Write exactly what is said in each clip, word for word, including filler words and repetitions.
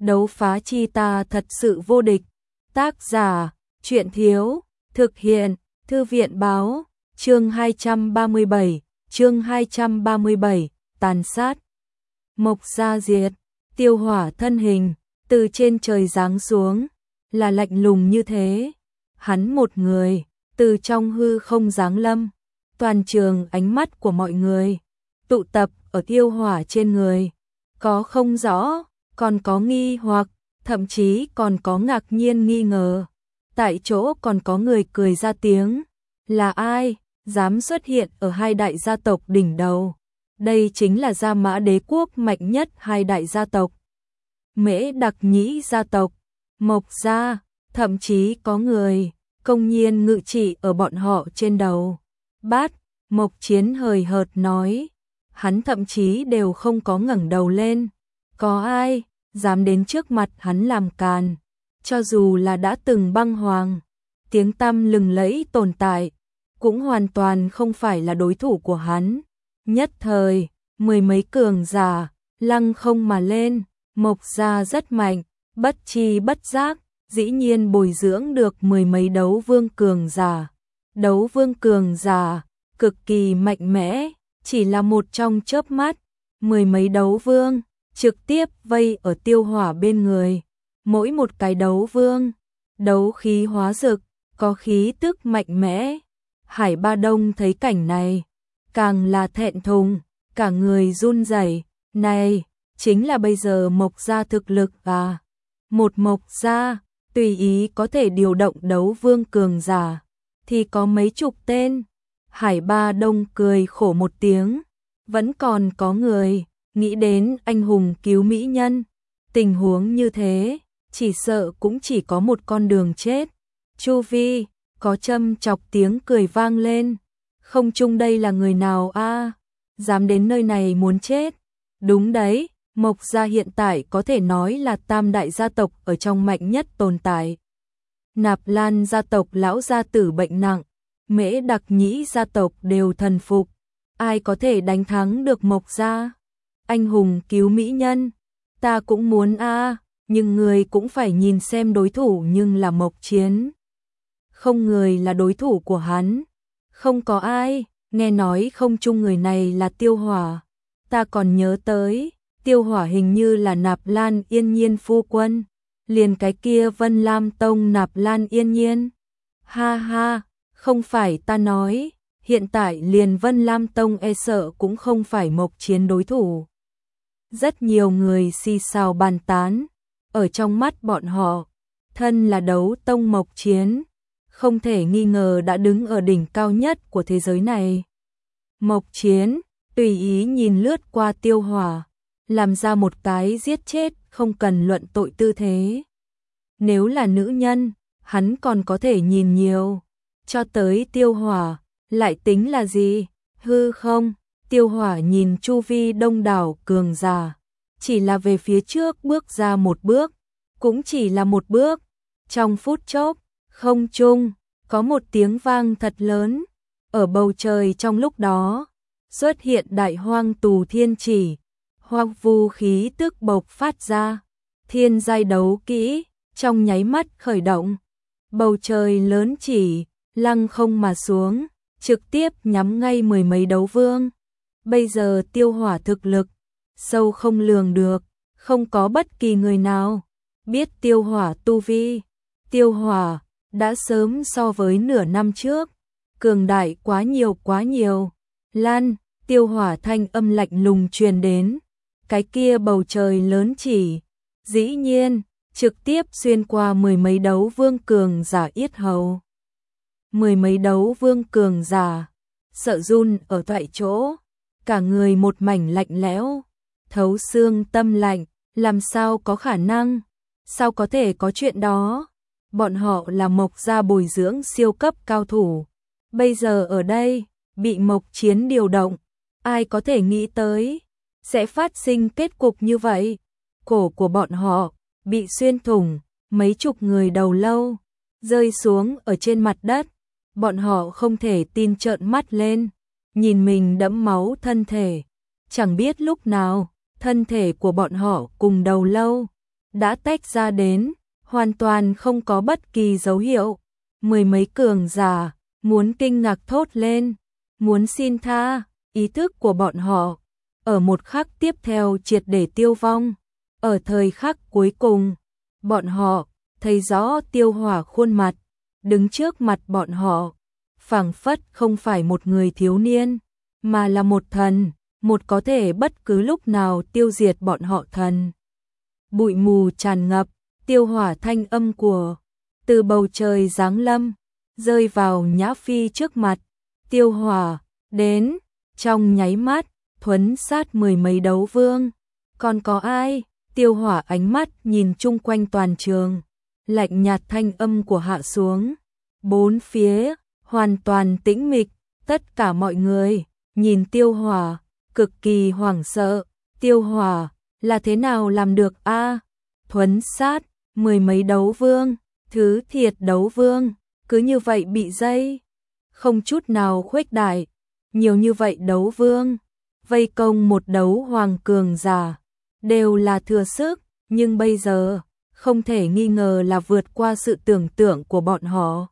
đấu phá chi ta thật sự vô địch. Tác giả, truyện thiếu, thực hiện, thư viện báo, chương hai trăm ba mươi bảy, chương hai trăm ba mươi bảy, tàn sát. Mộc Gia diệt, Tiêu Hỏa thân hình, từ trên trời giáng xuống, là lạnh lùng như thế. Hắn một người, từ trong hư không giáng lâm, toàn trường ánh mắt của mọi người, tụ tập ở Tiêu Hỏa trên người. Có không rõ, còn có nghi hoặc, thậm chí còn có ngạc nhiên nghi ngờ. Tại chỗ còn có người cười ra tiếng. Là ai, dám xuất hiện ở hai đại gia tộc đỉnh đầu? Đây chính là Gia Mã Đế quốc mạnh nhất hai đại gia tộc. Mễ Đặc Nhĩ gia tộc, Mộc gia, thậm chí có người công nhiên ngự trị ở bọn họ trên đầu. Bát, Mộc Chiến hời hợt nói, hắn thậm chí đều không có ngẩng đầu lên. Có ai dám đến trước mặt hắn làm càn? Cho dù là đã từng băng hoàng, tiếng tăm lừng lẫy tồn tại, cũng hoàn toàn không phải là đối thủ của hắn. Nhất thời, mười mấy cường giả lăng không mà lên. Mộc gia rất mạnh, bất chi bất giác, dĩ nhiên bồi dưỡng được mười mấy đấu vương cường giả. Đấu vương cường giả cực kỳ mạnh mẽ, chỉ là một trong chớp mắt, mười mấy đấu vương trực tiếp vây ở Tiêu Hỏa bên người. Mỗi một cái đấu vương, đấu khí hóa rực, có khí tức mạnh mẽ. Hải Ba Đông thấy cảnh này, càng là thẹn thùng, cả người run rẩy. Này, chính là bây giờ Mộc gia thực lực à? Một Mộc gia, tùy ý có thể điều động đấu vương cường giả, thì có mấy chục tên. Hải Ba Đông cười khổ một tiếng, vẫn còn có người nghĩ đến anh hùng cứu mỹ nhân. Tình huống như thế, chỉ sợ cũng chỉ có một con đường chết. Chu vi, có châm chọc tiếng cười vang lên. Không chung đây là người nào a? Dám đến nơi này muốn chết. Đúng đấy, Mộc gia hiện tại có thể nói là tam đại gia tộc ở trong mạnh nhất tồn tại. Nạp Lan gia tộc lão gia tử bệnh nặng, Mễ Đặc Nhĩ gia tộc đều thần phục. Ai có thể đánh thắng được Mộc gia? Anh hùng cứu mỹ nhân, ta cũng muốn a, nhưng người cũng phải nhìn xem đối thủ nhưng là Mộc Chiến. Không người là đối thủ của hắn, không có ai. Nghe nói không chung người này là Tiêu Hỏa. Ta còn nhớ tới, Tiêu Hỏa hình như là Nạp Lan Yên Nhiên phu quân, liền cái kia Vân Lam Tông Nạp Lan Yên Nhiên. Ha ha, không phải ta nói, hiện tại liền Vân Lam Tông e sợ cũng không phải Mộc Chiến đối thủ. Rất nhiều người xì xào bàn tán, ở trong mắt bọn họ, thân là đấu tông Mộc Chiến, không thể nghi ngờ đã đứng ở đỉnh cao nhất của thế giới này. Mộc Chiến tùy ý nhìn lướt qua Tiêu Hỏa, làm ra một cái giết chết không cần luận tội tư thế. Nếu là nữ nhân, hắn còn có thể nhìn nhiều, cho tới Tiêu Hỏa, lại tính là gì? Hư không? Tiêu Hỏa nhìn chu vi đông đảo cường giả, chỉ là về phía trước bước ra một bước, cũng chỉ là một bước. Trong phút chốc, không trung có một tiếng vang thật lớn, ở bầu trời trong lúc đó xuất hiện đại hoang tù thiên chỉ, hoang vu khí tức bộc phát ra, thiên giai đấu kỹ trong nháy mắt khởi động. Bầu trời lớn chỉ lăng không mà xuống, trực tiếp nhắm ngay mười mấy đấu vương. Bây giờ Tiêu Hỏa thực lực sâu không lường được, không có bất kỳ người nào biết Tiêu Hỏa tu vi. Tiêu Hỏa đã sớm so với nửa năm trước cường đại quá nhiều quá nhiều. Lan, Tiêu Hỏa thanh âm lạnh lùng truyền đến, cái kia bầu trời lớn chỉ, dĩ nhiên trực tiếp xuyên qua mười mấy đấu vương cường giả yết hầu. Mười mấy đấu vương cường giả sợ run ở tại chỗ, cả người một mảnh lạnh lẽo, thấu xương tâm lạnh. Làm sao có khả năng? Sao có thể có chuyện đó? Bọn họ là Mộc gia bồi dưỡng siêu cấp cao thủ, bây giờ ở đây bị Mộc Chiến điều động, ai có thể nghĩ tới sẽ phát sinh kết cục như vậy? Cổ của bọn họ bị xuyên thủng, mấy chục người đầu lâu rơi xuống ở trên mặt đất. Bọn họ không thể tin trợn mắt lên, nhìn mình đẫm máu thân thể, chẳng biết lúc nào thân thể của bọn họ cùng đầu lâu đã tách ra đến, hoàn toàn không có bất kỳ dấu hiệu. Mười mấy cường giả muốn kinh ngạc thốt lên, muốn xin tha, ý thức của bọn họ ở một khắc tiếp theo triệt để tiêu vong. Ở thời khắc cuối cùng, bọn họ thấy rõ Tiêu Hỏa khuôn mặt, đứng trước mặt bọn họ, phảng phất không phải một người thiếu niên, mà là một thần, một có thể bất cứ lúc nào tiêu diệt bọn họ thần. Bụi mù tràn ngập, Tiêu Hỏa thanh âm của từ bầu trời giáng lâm, rơi vào Nhã Phi trước mặt. Tiêu Hỏa đến, trong nháy mắt, thuấn sát mười mấy đấu vương. Còn có ai? Tiêu Hỏa ánh mắt nhìn chung quanh toàn trường, lạnh nhạt thanh âm của hạ xuống. Bốn phía hoàn toàn tĩnh mịch, tất cả mọi người nhìn Tiêu Hỏa cực kỳ hoảng sợ. Tiêu Hỏa là thế nào làm được a? Thuấn sát mười mấy đấu vương, thứ thiệt đấu vương, cứ như vậy bị dây, không chút nào khuếch đại. Nhiều như vậy đấu vương vây công một đấu hoàng cường giả, đều là thừa sức, nhưng bây giờ không thể nghi ngờ là vượt qua sự tưởng tượng của bọn họ.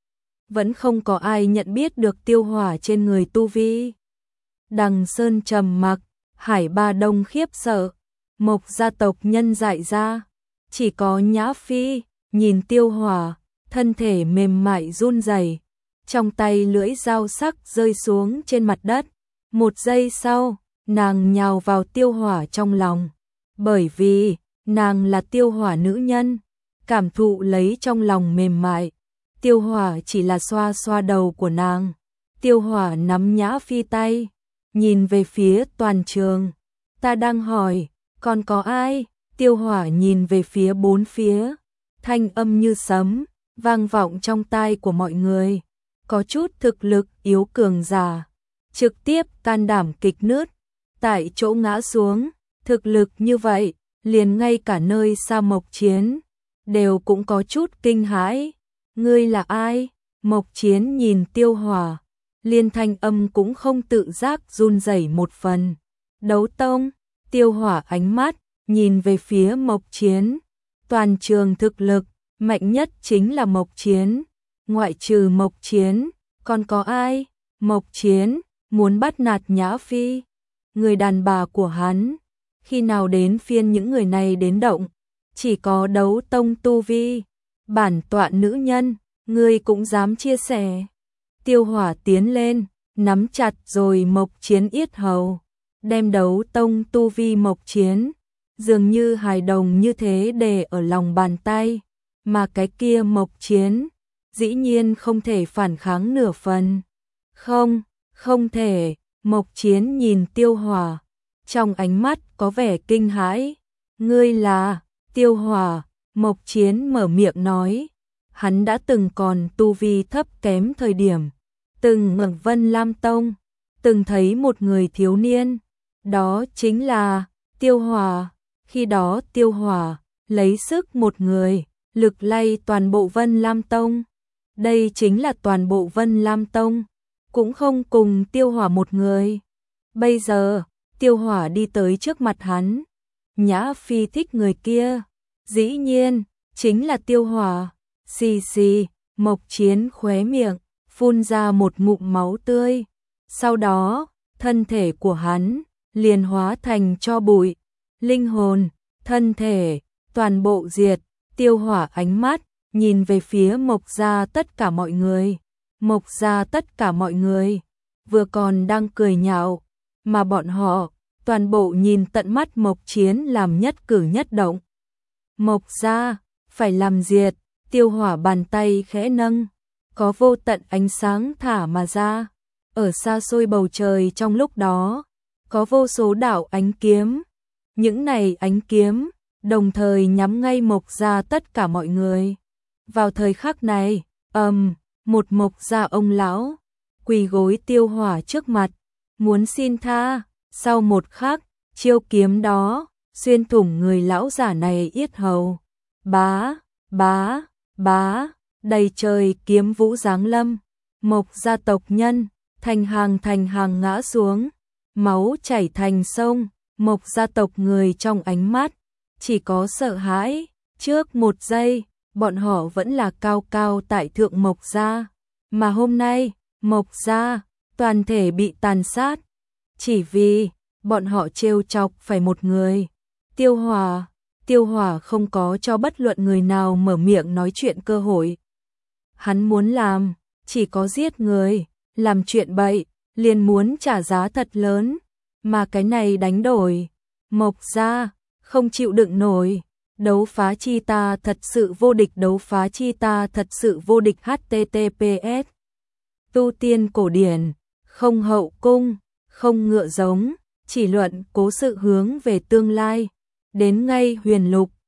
Vẫn không có ai nhận biết được Tiêu Hỏa trên người tu vi. Đằng Sơn trầm mặc, Hải Ba Đông khiếp sợ, Mộc gia tộc nhân dại ra, chỉ có Nhã Phi nhìn Tiêu Hỏa, thân thể mềm mại run rẩy, trong tay lưỡi dao sắc rơi xuống trên mặt đất. Một giây sau, nàng nhào vào Tiêu Hỏa trong lòng, bởi vì nàng là Tiêu Hỏa nữ nhân, cảm thụ lấy trong lòng mềm mại. Tiêu Hỏa chỉ là xoa xoa đầu của nàng. Tiêu Hỏa nắm Nhã Phi tay, nhìn về phía toàn trường. Ta đang hỏi, còn có ai? Tiêu Hỏa nhìn về phía bốn phía, thanh âm như sấm, vang vọng trong tai của mọi người. Có chút thực lực yếu cường giả, trực tiếp can đảm kịch nứt, tại chỗ ngã xuống. Thực lực như vậy, liền ngay cả nơi xa Mộc Chiến đều cũng có chút kinh hãi. Ngươi là ai? Mộc Chiến nhìn Tiêu Hỏa, liên thanh âm cũng không tự giác run rẩy một phần. Đấu tông. Tiêu Hỏa ánh mắt nhìn về phía Mộc Chiến. Toàn trường thực lực mạnh nhất chính là Mộc Chiến, ngoại trừ Mộc Chiến, còn có ai? Mộc Chiến muốn bắt nạt Nhã Phi, người đàn bà của hắn. Khi nào đến phiên những người này đến động? Chỉ có đấu tông tu vi, bản tọa nữ nhân, ngươi cũng dám chia sẻ? Tiêu Hỏa tiến lên, nắm chặt rồi Mộc Chiến yết hầu, đem đấu tông tu vi Mộc Chiến dường như hài đồng như thế để ở lòng bàn tay, mà cái kia Mộc Chiến dĩ nhiên không thể phản kháng nửa phần. Không, không thể. Mộc Chiến nhìn Tiêu Hỏa, trong ánh mắt có vẻ kinh hãi. Ngươi là? Tiêu Hỏa. Mộc Chiến mở miệng nói. Hắn đã từng còn tu vi thấp kém thời điểm, từng ở Vân Lam Tông, từng thấy một người thiếu niên, đó chính là Tiêu Hỏa. Khi đó Tiêu Hỏa lấy sức một người, lực lay toàn bộ Vân Lam Tông. Đây chính là toàn bộ Vân Lam Tông, cũng không cùng Tiêu Hỏa một người. Bây giờ, Tiêu Hỏa đi tới trước mặt hắn. Nhã Phi thích người kia, dĩ nhiên, chính là Tiêu Hỏa. Xì xì, Mộc Chiến khóe miệng, phun ra một ngụm máu tươi. Sau đó, thân thể của hắn liền hóa thành tro bụi. Linh hồn, thân thể, toàn bộ diệt. Tiêu Hỏa ánh mắt nhìn về phía Mộc gia tất cả mọi người. Mộc gia tất cả mọi người vừa còn đang cười nhạo, mà bọn họ toàn bộ nhìn tận mắt Mộc Chiến làm nhất cử nhất động. Mộc gia phải làm diệt. Tiêu Hỏa bàn tay khẽ nâng, có vô tận ánh sáng thả mà ra. Ở xa xôi bầu trời trong lúc đó, có vô số đạo ánh kiếm. Những này ánh kiếm đồng thời nhắm ngay Mộc gia tất cả mọi người. Vào thời khắc này, ầm, um, một Mộc gia ông lão quỳ gối Tiêu Hỏa trước mặt, muốn xin tha. Sau một khắc, chiêu kiếm đó xuyên thủng người lão giả này yết hầu. Bá, bá, bá, đầy trời kiếm vũ giáng lâm. Mộc gia tộc nhân thành hàng thành hàng ngã xuống, máu chảy thành sông. Mộc gia tộc người trong ánh mắt chỉ có sợ hãi. Trước một giây, bọn họ vẫn là cao cao tại thượng Mộc gia, mà hôm nay, Mộc gia toàn thể bị tàn sát, chỉ vì bọn họ trêu chọc phải một người. Tiêu Hòa, Tiêu Hòa không có cho bất luận người nào mở miệng nói chuyện cơ hội. Hắn muốn làm, chỉ có giết người, làm chuyện bậy, liền muốn trả giá thật lớn, mà cái này đánh đổi, Mộc gia không chịu đựng nổi. Đấu phá chi ta thật sự vô địch, đấu phá chi ta thật sự vô địch. H T T P S Tu tiên cổ điển, không hậu cung, không ngựa giống, chỉ luận cố sự hướng về tương lai. Đến ngay huyền lục,